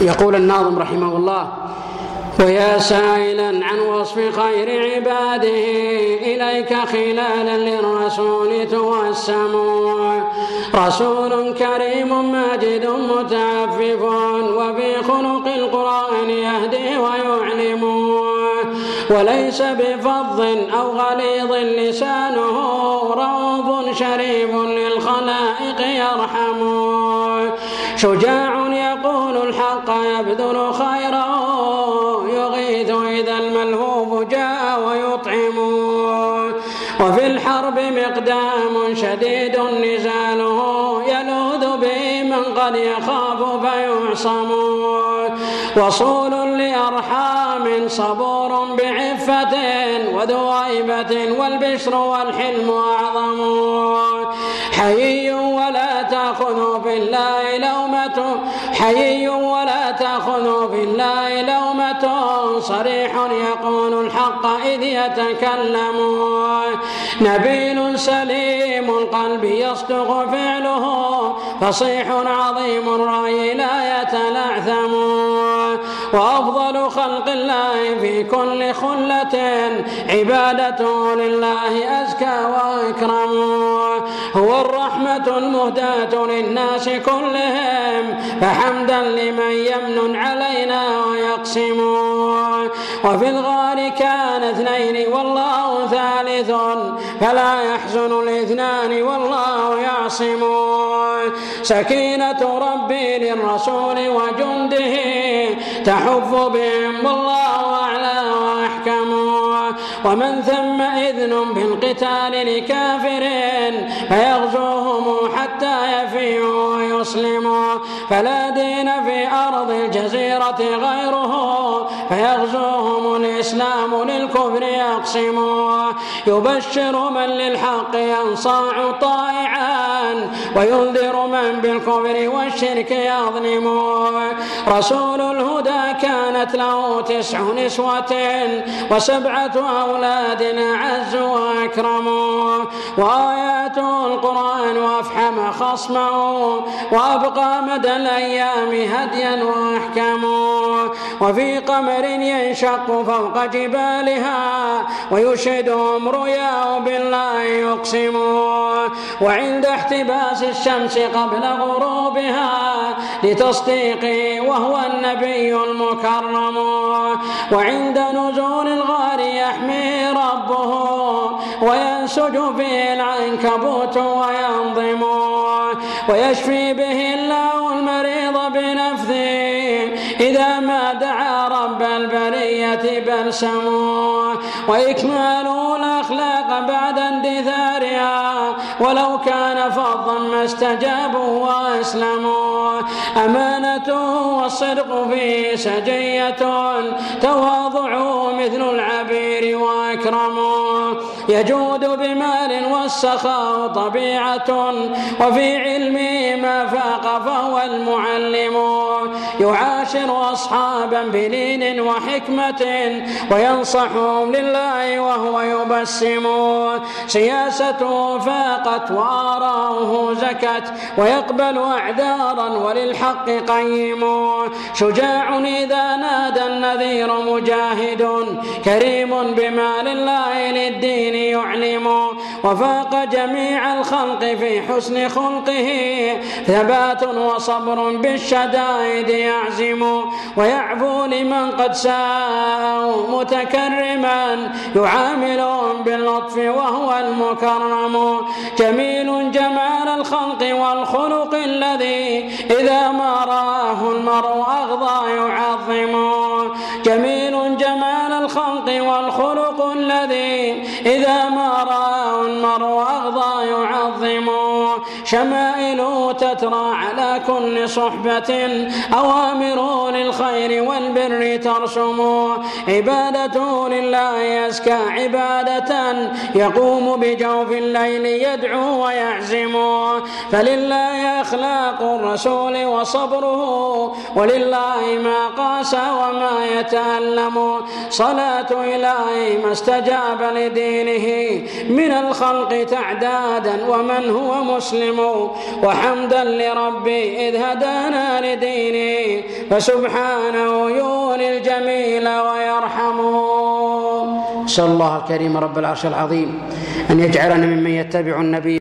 يقول الناظم رحمه الله: ويا سائلا عن وصف خير عباده إليك خلالا للرسول توسم. رسول كريم ماجد متعفف وفي خلق القرآن يهدي ويعلم، وليس بفظ أو غليظ لسانه، رؤوف شريف للخلائق يرحم. شجاع يقول الحق يبذل خيره، يغيث إذا الملهوف جاء ويطعم. وفي الحرب مقدام شديد نزاله، يلوذ به من قد يخاف فيعصم. وصول لأرحام صبور بعفة وذو هيبة، والبشر والحلم أعظم. حيي ولا تأخذ في الله لومة، حيي ولا تأخذ في الله لومة، صريح يقول الحق إذ يتكلم. نبيل سليم القلب يصدق فعله، فصيح عظيم الرأي لا يتلعثم. وأفضل خلق الله في كل خلة، عبادته لله أزكى وأكرم. هو الرحمة المهداة للناس كلهم، فحمدا لمن يمن علينا ويقسم. وفي الغار كان اثنين والله ثالث، فلا يحزن الاثنان والله يعصم. سكينة ربي للرسول وجنده، تحف بهم والله أعلى وأحكم. ومن ثم إذن بالقتال لكافر، فيغزوهم حتى يفيوا ويسلموا. فلا دين في أرض الجزيرة غيره، فيغزوهم الإسلام للكفر يقسم. يبشر من للحق ينصاع طائعا، وينذر من بالكفر والشرك يظلم. رسول الهدى كانت له 9 نسوة، و7 أولاد أعز وأكرم. وآياته القرآن وأفحم خصمه، وأبقى مدى الأيام هديا وأحكم. وفي قمر ينشق فوق جبالها، ويشهدهم رؤياه بالله يقسم. وعند احتباس الشمس قبل غروبها، لتصديقه وهو النبي المكرم. وعند نزول الغار يحمي ربه، وينسج فيه العنكبوت وينظم. ويشفي به الله المريض بنفذه، إذا ما دعا رب البرية بلسم. وإكمال الأخلاق بعد اندثارها، ولو كان فظا ما استجابوا وأسلموا. أمانته والصدق فيه سجية، تواضعه مثل العبير وأكرمه. يجود بمال والسخاء طبيعة، وفي علمه ما فاق فهو المعلم. يعاشر أصحابا بلين وحكمة، وينصحهم لله وهو يبسم. سياسته فاقت وآراؤه زكت، ويقبل أعذارا وللحق قيم. شجاع إذا نادى النذير مجاهد، كريم بما لله للدين يعلم. وفاق جميع الخلق في حسن خلقه، ثبات وصبر بالشدائد يعزم. ويعفو لمن قد ساءوا متكرما، يعاملهم باللطف وهو المكرم. جميل جمال الخلق والخلق الذي إذا ما رآه المرء أغضى يعظم. جميل جمال الخلق والخلق الذي إذا ما رآه المرء أغضى يعظم. شمائل تترى على كل صحبة، أوامر للخير والبر ترسم. عبادته لله يزكى عبادة، يقوم بجوف الليل يدعو ويعزم. فلله أخلاق الرسول وصبره، ولله ما قاسى وما يتألم. صلاة إلهي ما استجاب لدينه، من الخلق تعدادا ومن هو مسلم. وحمدا لربي إذ هدانا لدينه، فسبحانه يولي الجميل ويرحمه. أسأل الله الكريم رب العرش العظيم أن يجعلنا ممن يتبع النبي